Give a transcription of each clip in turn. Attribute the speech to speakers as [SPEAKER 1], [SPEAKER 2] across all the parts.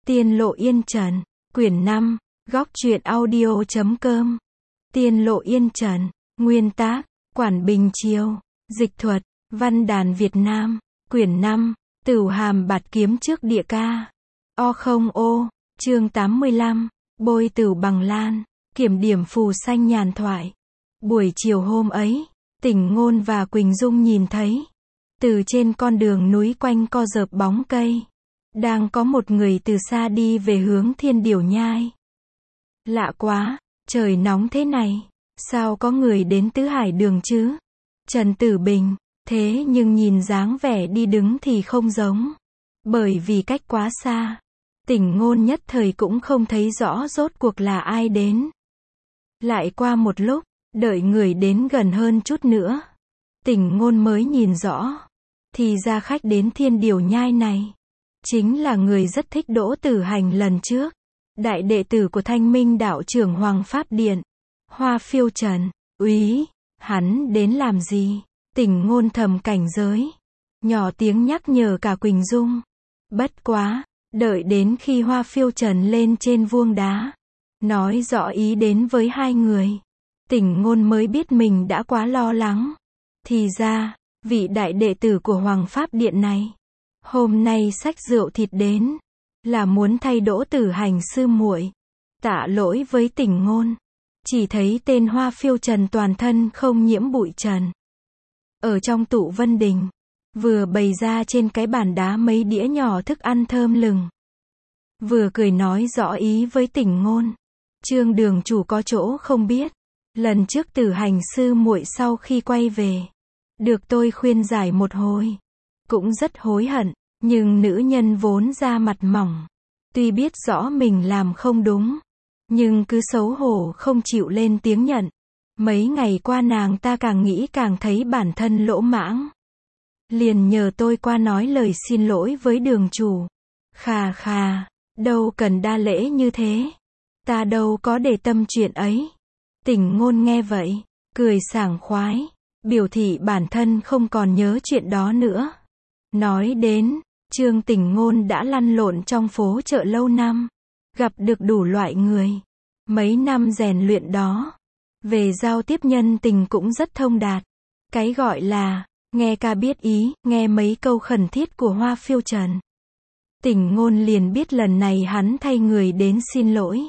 [SPEAKER 1] Tiên Lộ Yên Trần, quyển 5, góc truyện audio.com. Tiên Lộ Yên Trần, nguyên tác, Quản Bình Chiêu, dịch thuật, Văn đàn Việt Nam, quyển 5, Tửu Hàm Bạt Kiếm Trước Địa Ca. O, chương 85, bôi tửu bằng lan, kiểm điểm phù sanh nhàn thoại. Buổi chiều hôm ấy, Tỉnh Ngôn và Quỳnh Dung nhìn thấy, từ trên con đường núi quanh co rợp bóng cây, đang có một người từ xa đi về hướng Thiên Điểu Nhai. Lạ quá, trời nóng thế này, sao có người đến Tứ Hải Đường chứ? Trần Tử Bình, thế nhưng nhìn dáng vẻ đi đứng thì không giống. Bởi vì cách quá xa, Tỉnh Ngôn nhất thời cũng không thấy rõ rốt cuộc là ai đến. Lại qua một lúc, đợi người đến gần hơn chút nữa, Tỉnh Ngôn mới nhìn rõ, thì ra khách đến Thiên Điểu Nhai này chính là người rất thích Đỗ Tử Hành lần trước, đại đệ tử của Thanh Minh đạo trưởng Hoàng Pháp Điện, Hoa Phiêu Trần. Úy, hắn đến làm gì? Tỉnh Ngôn thầm cảnh giới, nhỏ tiếng nhắc nhở cả Quỳnh Dung. Bất quá, đợi đến khi Hoa Phiêu Trần lên trên vuông đá, nói rõ ý đến với hai người, Tỉnh Ngôn mới biết mình đã quá lo lắng. Thì ra, vị đại đệ tử của Hoàng Pháp Điện này, hôm nay xách rượu thịt đến, là muốn thay Đỗ Tử Hành sư muội tạ lỗi với Tỉnh Ngôn. Chỉ thấy tên Hoa Phiêu Trần toàn thân không nhiễm bụi trần, ở trong tụ Vân Đình, vừa bày ra trên cái bàn đá mấy đĩa nhỏ thức ăn thơm lừng, vừa cười nói rõ ý với Tỉnh Ngôn. Trương đường chủ có chỗ không biết, lần trước Tử Hành sư muội sau khi quay về, được tôi khuyên giải một hồi, cũng rất hối hận, nhưng nữ nhân vốn da mặt mỏng, tuy biết rõ mình làm không đúng, nhưng cứ xấu hổ không chịu lên tiếng nhận. Mấy ngày qua nàng ta càng nghĩ càng thấy bản thân lỗ mãng, liền nhờ tôi qua nói lời xin lỗi với đường chủ. Khà khà, đâu cần đa lễ như thế, ta đâu có để tâm chuyện ấy. Tỉnh Ngôn nghe vậy, cười sảng khoái, biểu thị bản thân không còn nhớ chuyện đó nữa. Nói đến, Trương Tỉnh Ngôn đã lăn lộn trong phố chợ lâu năm, gặp được đủ loại người. Mấy năm rèn luyện đó, về giao tiếp nhân tình cũng rất thông đạt. Cái gọi là, nghe ca biết ý, nghe mấy câu khẩn thiết của Hoa Phiêu Trần, Tỉnh Ngôn liền biết lần này hắn thay người đến xin lỗi,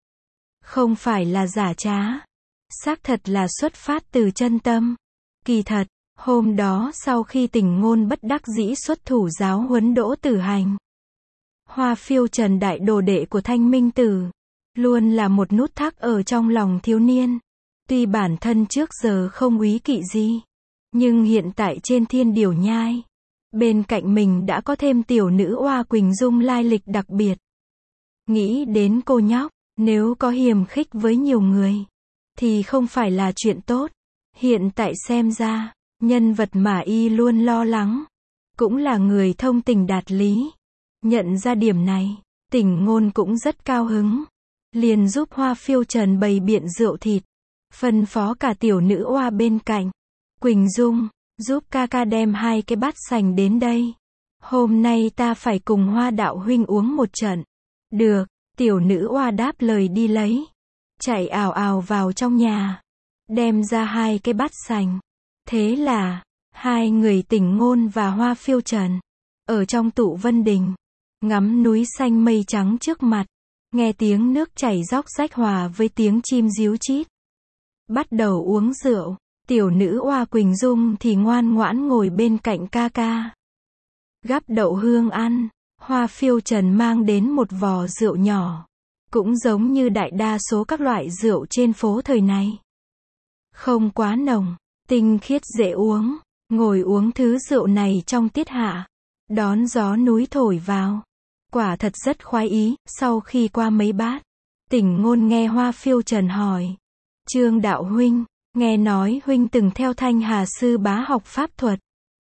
[SPEAKER 1] không phải là giả trá, xác thật là xuất phát từ chân tâm. Kỳ thật, hôm đó sau khi Tỉnh Ngôn bất đắc dĩ xuất thủ giáo huấn Đỗ Tử Hành, Hoa Phiêu Trần đại đồ đệ của Thanh Minh Tử, luôn là một nút thắt ở trong lòng thiếu niên. Tuy bản thân trước giờ không úy kỵ gì, nhưng hiện tại trên Thiên Điểu Nhai, bên cạnh mình đã có thêm tiểu nữ oa Quỳnh Dung lai lịch đặc biệt. Nghĩ đến cô nhóc, nếu có hiềm khích với nhiều người, thì không phải là chuyện tốt. Hiện tại xem ra, nhân vật mà y luôn lo lắng, cũng là người thông tình đạt lý. Nhận ra điểm này, Tỉnh Ngôn cũng rất cao hứng, liền giúp Hoa Phiêu Trần bày biện rượu thịt, phân phó cả tiểu nữ oa bên cạnh, Quỳnh Dung, giúp ca ca đem 2 cái bát sành đến đây. Hôm nay ta phải cùng Hoa đạo huynh uống một trận. Được, tiểu nữ oa đáp lời đi lấy, chạy ào ào vào trong nhà, đem ra 2 cái bát sành. Thế là, hai người Tỉnh Ngôn và Hoa Phiêu Trần, ở trong tụ Vân Đình, ngắm núi xanh mây trắng trước mặt, nghe tiếng nước chảy róc rách hòa với tiếng chim ríu chít. Bắt đầu uống rượu, tiểu nữ oa Quỳnh Dung thì ngoan ngoãn ngồi bên cạnh ca ca, gắp đậu hương ăn. Hoa Phiêu Trần mang đến một vò rượu nhỏ, cũng giống như đại đa số các loại rượu trên phố thời này, không quá nồng, tinh khiết dễ uống. Ngồi uống thứ rượu này trong tiết hạ, đón gió núi thổi vào, quả thật rất khoái ý. Sau khi qua mấy bát, Tỉnh Ngôn nghe Hoa Phiêu Trần hỏi, Trương đạo huynh, nghe nói huynh từng theo Thanh Hà sư bá học pháp thuật.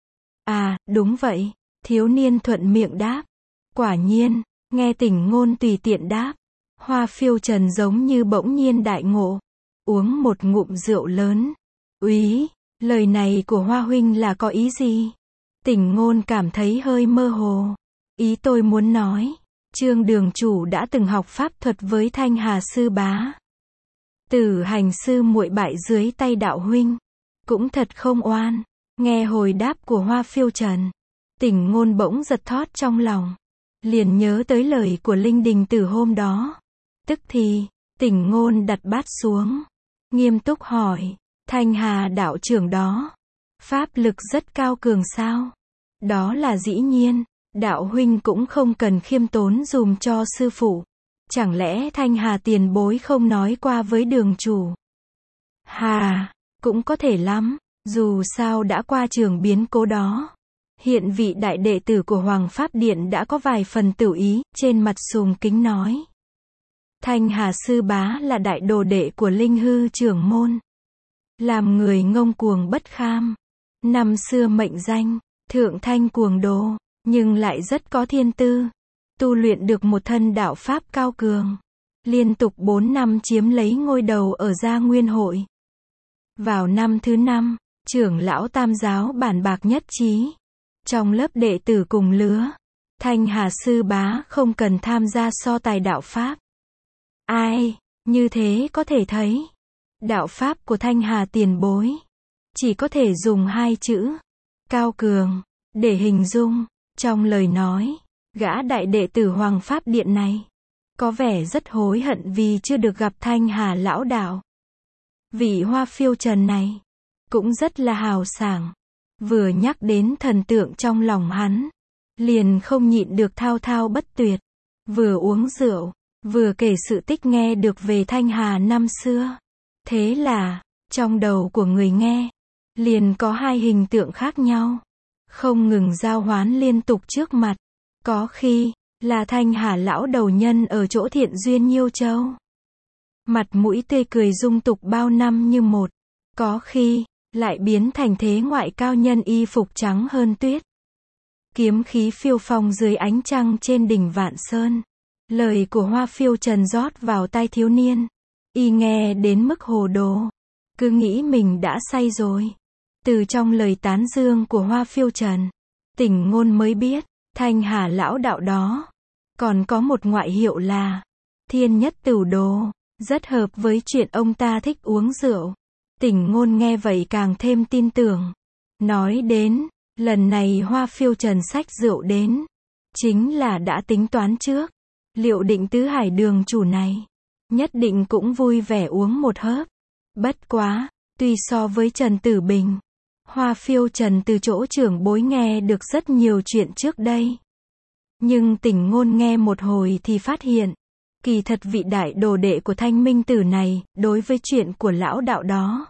[SPEAKER 1] À, đúng vậy, thiếu niên thuận miệng đáp. Quả nhiên, nghe Tỉnh Ngôn tùy tiện đáp, Hoa Phiêu Trần giống như bỗng nhiên đại ngộ, uống một ngụm rượu lớn. Úy, lời này của Hoa huynh là có ý gì? Tỉnh Ngôn cảm thấy hơi mơ hồ. Ý tôi muốn nói, Trương đường chủ đã từng học pháp thuật với Thanh Hà sư bá. Tử Hành sư muội bại dưới tay đạo huynh. Cũng thật không oan. Nghe hồi đáp của Hoa Phiêu Trần, Tỉnh Ngôn bỗng giật thót trong lòng. Liền nhớ tới lời của Linh Đình Tử hôm đó. Tức thì, Tỉnh Ngôn đặt bát xuống. Nghiêm túc hỏi, Thanh Hà đạo trưởng đó, pháp lực rất cao cường sao? Đó là dĩ nhiên, đạo huynh cũng không cần khiêm tốn dùm cho sư phụ. Chẳng lẽ Thanh Hà tiền bối không nói qua với đường chủ? Hà, cũng có thể lắm, dù sao đã qua trường biến cố đó. Hiện vị đại đệ tử của Hoàng Pháp Điện đã có vài phần tửu ý, trên mặt sùng kính nói. Thanh Hà sư bá là đại đồ đệ của Linh Hư trưởng môn. Làm người ngông cuồng bất kham. Năm xưa mệnh danh, Thượng Thanh cuồng đồ, nhưng lại rất có thiên tư. Tu luyện được một thân đạo pháp cao cường. Liên tục 4 năm chiếm lấy ngôi đầu ở Gia Nguyên hội. Vào năm thứ 5, trưởng lão tam giáo bàn bạc nhất trí. Trong lớp đệ tử cùng lứa, Thanh Hà sư bá không cần tham gia so tài đạo pháp. Ai, như thế có thể thấy, đạo pháp của Thanh Hà tiền bối, chỉ có thể dùng 2 chữ, cao cường, để hình dung. Trong lời nói, gã đại đệ tử Hoàng Pháp Điện này, có vẻ rất hối hận vì chưa được gặp Thanh Hà lão đạo. Vị Hoa Phiêu Trần này, cũng rất là hào sảng. Vừa nhắc đến thần tượng trong lòng hắn, liền không nhịn được thao thao bất tuyệt. Vừa uống rượu, vừa kể sự tích nghe được về Thanh Hà năm xưa. Thế là, trong đầu của người nghe, liền có 2 hình tượng khác nhau, không ngừng giao hoán liên tục trước mặt. Có khi, là Thanh Hà lão đầu nhân ở chỗ Thiện Duyên Nhiêu Châu. Mặt mũi tươi cười dung tục bao năm như một. Có khi, lại biến thành thế ngoại cao nhân y phục trắng hơn tuyết. Kiếm khí phiêu phong dưới ánh trăng trên đỉnh Vạn Sơn. Lời của Hoa Phiêu Trần rót vào tai thiếu niên. Y nghe đến mức hồ đồ. Cứ nghĩ mình đã say rồi. Từ trong lời tán dương của Hoa Phiêu Trần, Tỉnh Ngôn mới biết, Thanh Hà lão đạo đó, còn có một ngoại hiệu là Thiên Nhất Tửu Đồ, rất hợp với chuyện ông ta thích uống rượu. Tỉnh Ngôn nghe vậy càng thêm tin tưởng. Nói đến, lần này Hoa Phiêu Trần xách rượu đến, chính là đã tính toán trước. Liệu định Tứ Hải đường chủ này, nhất định cũng vui vẻ uống một hớp. Bất quá, tuy so với Trần Tử Bình, Hoa Phiêu Trần từ chỗ trưởng bối nghe được rất nhiều chuyện trước đây. Nhưng Tỉnh Ngôn nghe một hồi thì phát hiện, kỳ thật vị đại đồ đệ của Thanh Minh Tử này, đối với chuyện của lão đạo đó,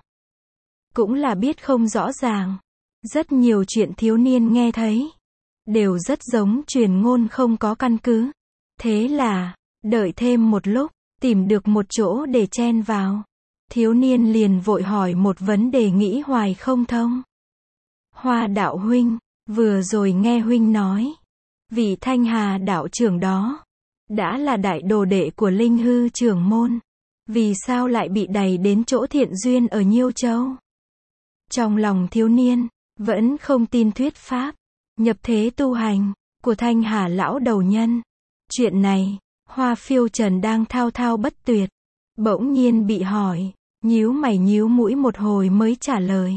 [SPEAKER 1] cũng là biết không rõ ràng. Rất nhiều chuyện thiếu niên nghe thấy, đều rất giống truyền ngôn không có căn cứ. Thế là, đợi thêm một lúc, tìm được một chỗ để chen vào. Thiếu niên liền vội hỏi một vấn đề nghĩ hoài không thông. Hoa đạo huynh, vừa rồi nghe huynh nói, vị Thanh Hà đạo trưởng đó, đã là đại đồ đệ của Linh Hư trưởng môn. Vì sao lại bị đày đến chỗ Thiện Duyên ở Nhiêu Châu? Trong lòng thiếu niên, vẫn không tin thuyết pháp, nhập thế tu hành, của Thanh Hà lão đầu nhân. Chuyện này, Hoa Phiêu Trần đang thao thao bất tuyệt. Bỗng nhiên bị hỏi, nhíu mày nhíu mũi một hồi mới trả lời.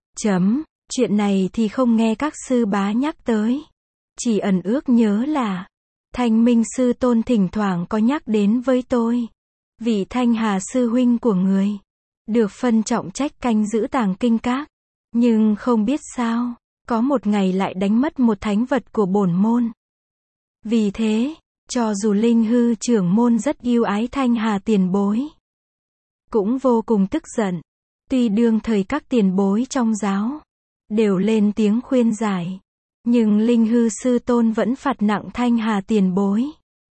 [SPEAKER 1] Chuyện này thì không nghe các sư bá nhắc tới. Chỉ ẩn ước nhớ là, Thanh Minh sư tôn thỉnh thoảng có nhắc đến với tôi. Vị Thanh Hà sư huynh của người, được phân trọng trách canh giữ tàng kinh các. Nhưng không biết sao, có một ngày lại đánh mất một thánh vật của bổn môn. Vì thế, cho dù Linh Hư trưởng môn rất yêu ái Thanh Hà tiền bối, cũng vô cùng tức giận. Tuy đương thời các tiền bối trong giáo đều lên tiếng khuyên giải, nhưng Linh Hư sư tôn vẫn phạt nặng Thanh Hà tiền bối,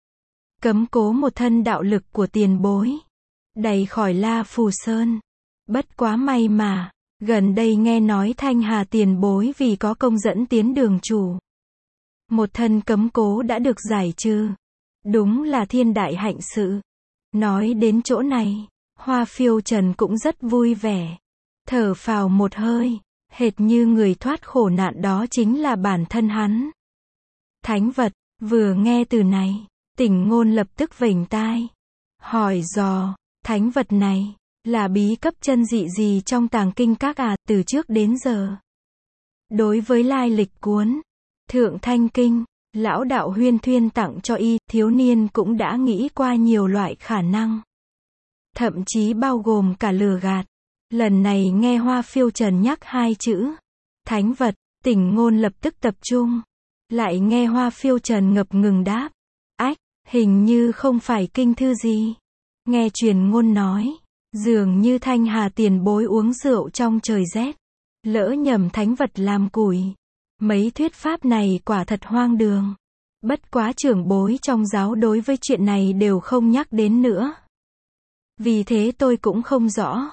[SPEAKER 1] cấm cố một thân đạo lực của tiền bối, đày khỏi La Phù Sơn. Bất quá may mà, gần đây nghe nói Thanh Hà tiền bối vì có công dẫn tiến đường chủ, một thân cấm cố đã được giải trừ. Đúng là thiên đại hạnh sự. Nói đến chỗ này, Hoa Phiêu Trần cũng rất vui vẻ. Thở phào một hơi, hệt như người thoát khổ nạn đó chính là bản thân hắn. Thánh vật, vừa nghe từ này, Tỉnh Ngôn lập tức vểnh tai, hỏi dò, thánh vật này, là bí cấp chân dị gì trong tàng kinh các à, từ trước đến giờ. Đối với lai lịch cuốn Thượng Thanh Kinh, lão đạo Huyên Thuyên tặng cho y, thiếu niên cũng đã nghĩ qua nhiều loại khả năng. Thậm chí bao gồm cả lừa gạt. Lần này nghe Hoa Phiêu Trần nhắc hai chữ thánh vật, Tỉnh Ngôn lập tức tập trung. Lại nghe Hoa Phiêu Trần ngập ngừng đáp, ách, hình như không phải kinh thư gì. Nghe truyền ngôn nói, dường như Thanh Hà tiền bối uống rượu trong trời rét, lỡ nhầm thánh vật làm củi. Mấy thuyết pháp này quả thật hoang đường. Bất quá trưởng bối trong giáo đối với chuyện này đều không nhắc đến nữa. Vì thế tôi cũng không rõ.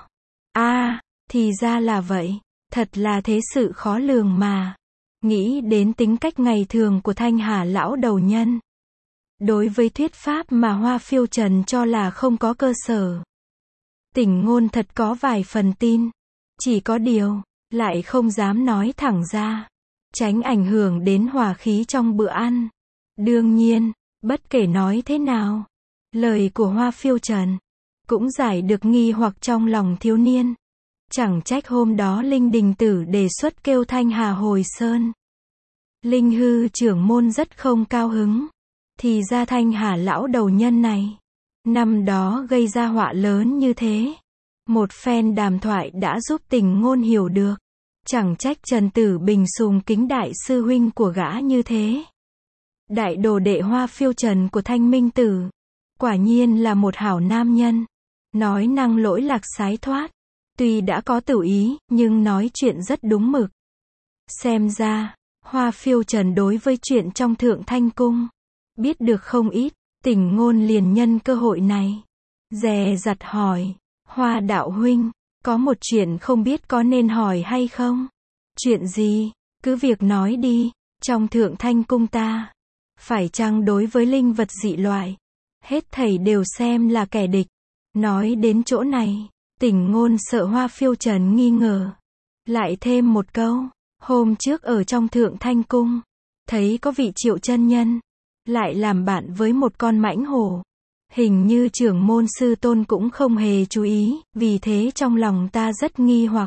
[SPEAKER 1] Thì ra là vậy. Thật là thế sự khó lường mà. Nghĩ đến tính cách ngày thường của Thanh Hà lão đầu nhân. Đối với thuyết pháp mà Hoa Phiêu Trần cho là không có cơ sở, Tỉnh Ngôn thật có vài phần tin. Chỉ có điều, lại không dám nói thẳng ra, tránh ảnh hưởng đến hòa khí trong bữa ăn. Đương nhiên, bất kể nói thế nào, lời của Hoa Phiêu Trần cũng giải được nghi hoặc trong lòng thiếu niên. Chẳng trách hôm đó Linh Đình Tử đề xuất kêu Thanh Hà hồi sơn. Linh Hư trưởng môn rất không cao hứng. Thì ra Thanh Hà lão đầu nhân này, năm đó gây ra họa lớn như thế. Một phen đàm thoại đã giúp Tỉnh Ngôn hiểu được. Chẳng trách Trần Tử Bình sùng kính đại sư huynh của gã như thế. Đại đồ đệ Hoa Phiêu Trần của Thanh Minh Tử, quả nhiên là một hảo nam nhân. Nói năng lỗi lạc sái thoát. Tuy đã có tử ý, nhưng nói chuyện rất đúng mực. Xem ra, Hoa Phiêu Trần đối với chuyện trong Thượng Thanh Cung, biết được không ít. Tỉnh Ngôn liền nhân cơ hội này, dè dặt hỏi, Hoa đạo huynh, có một chuyện không biết có nên hỏi hay không? Chuyện gì? Cứ việc nói đi. Trong Thượng Thanh Cung ta, phải chăng đối với linh vật dị loại, hết thảy đều xem là kẻ địch? Nói đến chỗ này, Tỉnh Ngôn sợ Hoa Phiêu Trần nghi ngờ. Lại thêm một câu, hôm trước ở trong Thượng Thanh Cung, thấy có vị Triệu chân nhân, lại làm bạn với một con mãnh hổ. Hình như trưởng môn sư tôn cũng không hề chú ý, vì thế trong lòng ta rất nghi hoặc.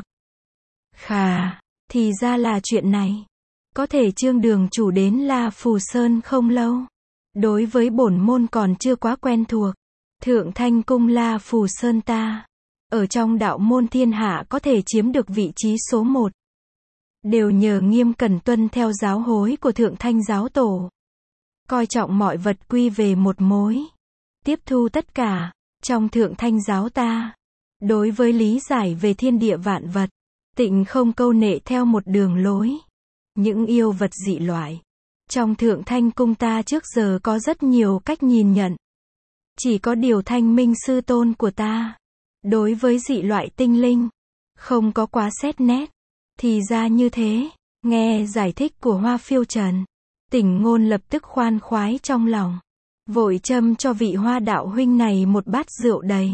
[SPEAKER 1] Khà, thì ra là chuyện này. Có thể Trương đường chủ đến La Phù Sơn không lâu. Đối với bổn môn còn chưa quá quen thuộc. Thượng Thanh Cung La Phù Sơn ta, ở trong đạo môn thiên hạ có thể chiếm được vị trí số 1. Đều nhờ nghiêm cẩn tuân theo giáo hối của Thượng Thanh giáo tổ. Coi trọng mọi vật quy về một mối. Tiếp thu tất cả, trong Thượng Thanh giáo ta. Đối với lý giải về thiên địa vạn vật, tịnh không câu nệ theo một đường lối. Những yêu vật dị loại, trong Thượng Thanh Cung ta trước giờ có rất nhiều cách nhìn nhận. Chỉ có điều Thanh Minh sư tôn của ta, đối với dị loại tinh linh, không có quá xét nét. Thì ra như thế, nghe giải thích của Hoa Phiêu Trần, Tỉnh Ngôn lập tức khoan khoái trong lòng. Vội châm cho vị Hoa đạo huynh này một bát rượu đầy.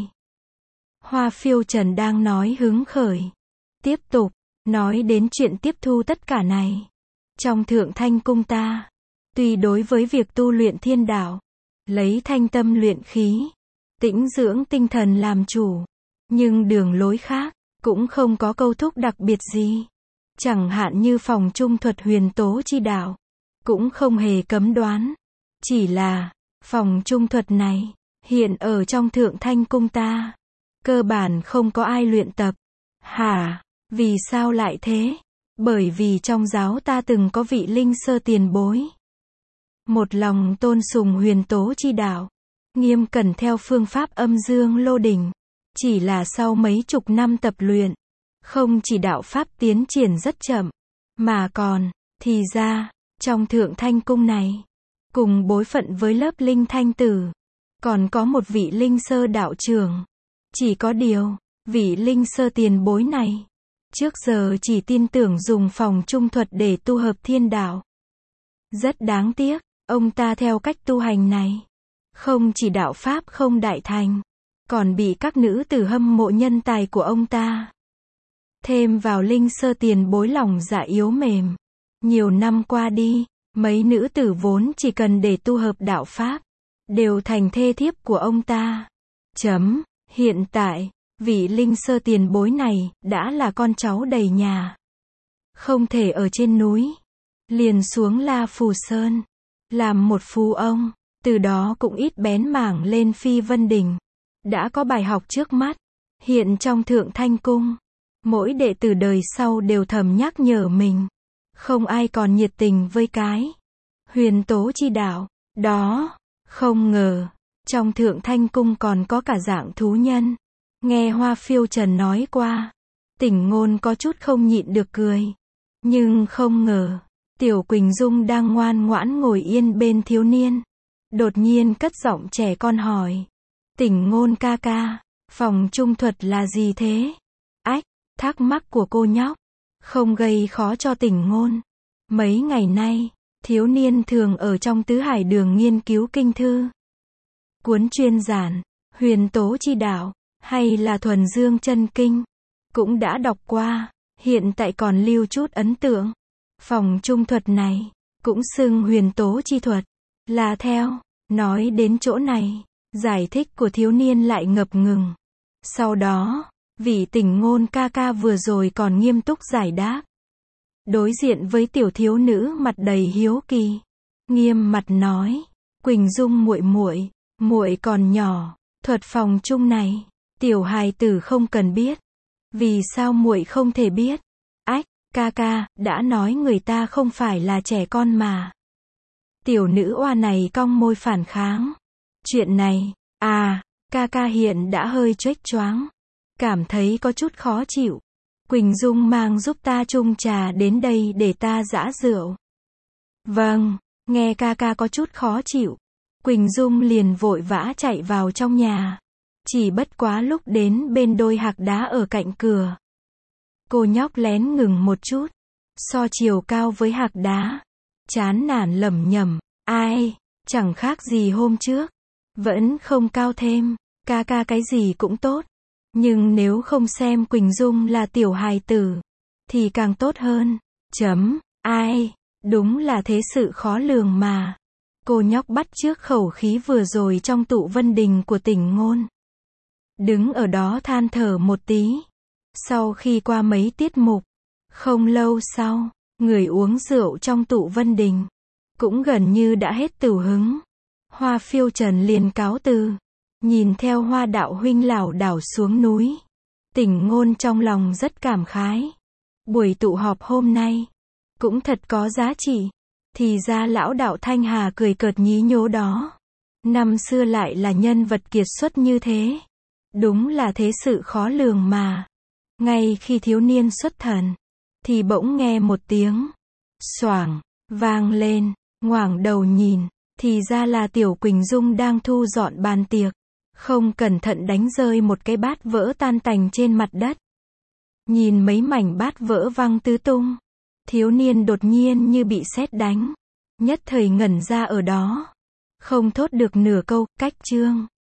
[SPEAKER 1] Hoa Phiêu Trần đang nói hứng khởi. Tiếp tục, nói đến chuyện tiếp thu tất cả này. Trong Thượng Thanh Cung ta, tuy đối với việc tu luyện thiên đạo, lấy thanh tâm luyện khí, tĩnh dưỡng tinh thần làm chủ, nhưng đường lối khác, cũng không có câu thúc đặc biệt gì. Chẳng hạn như phòng trung thuật huyền tố chi đạo, cũng không hề cấm đoán. Chỉ là, phòng trung thuật này, hiện ở trong Thượng Thanh Cung ta, cơ bản không có ai luyện tập. Hả? Vì sao lại thế? Bởi vì trong giáo ta từng có vị linh sơ tiền bối. Một lòng tôn sùng huyền tố chi đạo, nghiêm cẩn theo phương pháp âm dương lô đỉnh. Chỉ là sau mấy chục năm tập luyện, không chỉ đạo pháp tiến triển rất chậm, mà còn, thì ra, trong Thượng Thanh Cung này, cùng bối phận với lớp linh thanh tử, còn có một vị linh sơ đạo trưởng. Chỉ có điều, vị linh sơ tiền bối này, trước giờ chỉ tin tưởng dùng phòng trung thuật để tu hợp thiên đạo. Rất đáng tiếc, ông ta theo cách tu hành này, không chỉ đạo pháp không đại thành, còn bị các nữ tử hâm mộ nhân tài của ông ta. Thêm vào linh sơ tiền bối lòng dạ yếu mềm. Nhiều năm qua đi, mấy nữ tử vốn chỉ cần để tu hợp đạo pháp, đều thành thê thiếp của ông ta. Hiện tại, vị Linh Sơ tiền bối này, đã là con cháu đầy nhà. Không thể ở trên núi. Liền xuống La Phù Sơn. Làm một phú ông. Từ đó cũng ít bén mảng lên Phi Vân Đình. Đã có bài học trước mắt. Hiện trong Thượng Thanh Cung. Mỗi đệ tử đời sau đều thầm nhắc nhở mình. Không ai còn nhiệt tình với cái huyền tố chi đạo. Đó. Không ngờ. Trong Thượng Thanh Cung còn có cả dạng thú nhân. Nghe Hoa Phiêu Trần nói qua. Tỉnh Ngôn có chút không nhịn được cười. Nhưng không ngờ. Tiểu Quỳnh Dung đang ngoan ngoãn ngồi yên bên thiếu niên. Đột nhiên cất giọng trẻ con hỏi. Tỉnh Ngôn ca ca. Phòng trung thuật là gì thế? Ách, thắc mắc của cô nhóc. Không gây khó cho Tỉnh Ngôn. Mấy ngày nay, thiếu niên thường ở trong Tứ Hải Đường nghiên cứu kinh thư. Cuốn chuyên giản, huyền tố chi đạo, hay là thuần dương chân kinh. Cũng đã đọc qua, hiện tại còn lưu chút ấn tượng. Phòng trung thuật này, cũng xưng huyền tố chi thuật, là theo. Nói đến chỗ này, giải thích của thiếu niên lại ngập ngừng. Sau đó, vị Tỉnh Ngôn ca ca vừa rồi còn nghiêm túc giải đáp. Đối diện với tiểu thiếu nữ mặt đầy hiếu kỳ, nghiêm mặt nói, Quỳnh Dung muội còn nhỏ, thuật phòng trung này, tiểu hài tử không cần biết. Vì sao muội không thể biết? Ách, ca ca, đã nói người ta không phải là trẻ con mà. Tiểu nữ oa này cong môi phản kháng. Chuyện này, ca ca hiện đã hơi chếch choáng. Cảm thấy có chút khó chịu. Quỳnh Dung mang giúp ta chung trà đến đây để ta giã rượu. Vâng, nghe ca ca có chút khó chịu. Quỳnh Dung liền vội vã chạy vào trong nhà. Chỉ bất quá lúc đến bên đôi hạc đá ở cạnh cửa. Cô nhóc lén ngừng một chút. So chiều cao với hạc đá. Chán nản lẩm nhẩm, ai, chẳng khác gì hôm trước. Vẫn không cao thêm, ca ca cái gì cũng tốt. Nhưng nếu không xem Quỳnh Dung là tiểu hài tử, thì càng tốt hơn. Ai, đúng là thế sự khó lường mà. Cô nhóc bắt chước khẩu khí vừa rồi trong tụ vân đình của Tỉnh Ngôn. Đứng ở đó than thở một tí. Sau khi qua mấy tiết mục, không lâu sau, người uống rượu trong tụ vân đình cũng gần như đã hết tửu hứng. Hoa Phiêu Trần liền cáo từ, nhìn theo Hoa đạo huynh lảo đảo xuống núi. Tỉnh Ngôn trong lòng rất cảm khái. Buổi tụ họp hôm nay cũng thật có giá trị. Thì ra lão đạo Thanh Hà cười cợt nhí nhố đó. Năm xưa lại là nhân vật kiệt xuất như thế. Đúng là thế sự khó lường mà. Ngay khi thiếu niên xuất thần, thì bỗng nghe một tiếng xoảng vang lên, ngoảnh đầu nhìn, thì ra là Tiểu Quỳnh Dung đang thu dọn bàn tiệc, không cẩn thận đánh rơi một cái bát vỡ tan tành trên mặt đất. Nhìn mấy mảnh bát vỡ văng tứ tung, thiếu niên đột nhiên như bị sét đánh, nhất thời ngẩn ra ở đó, không thốt được nửa câu. Cách chương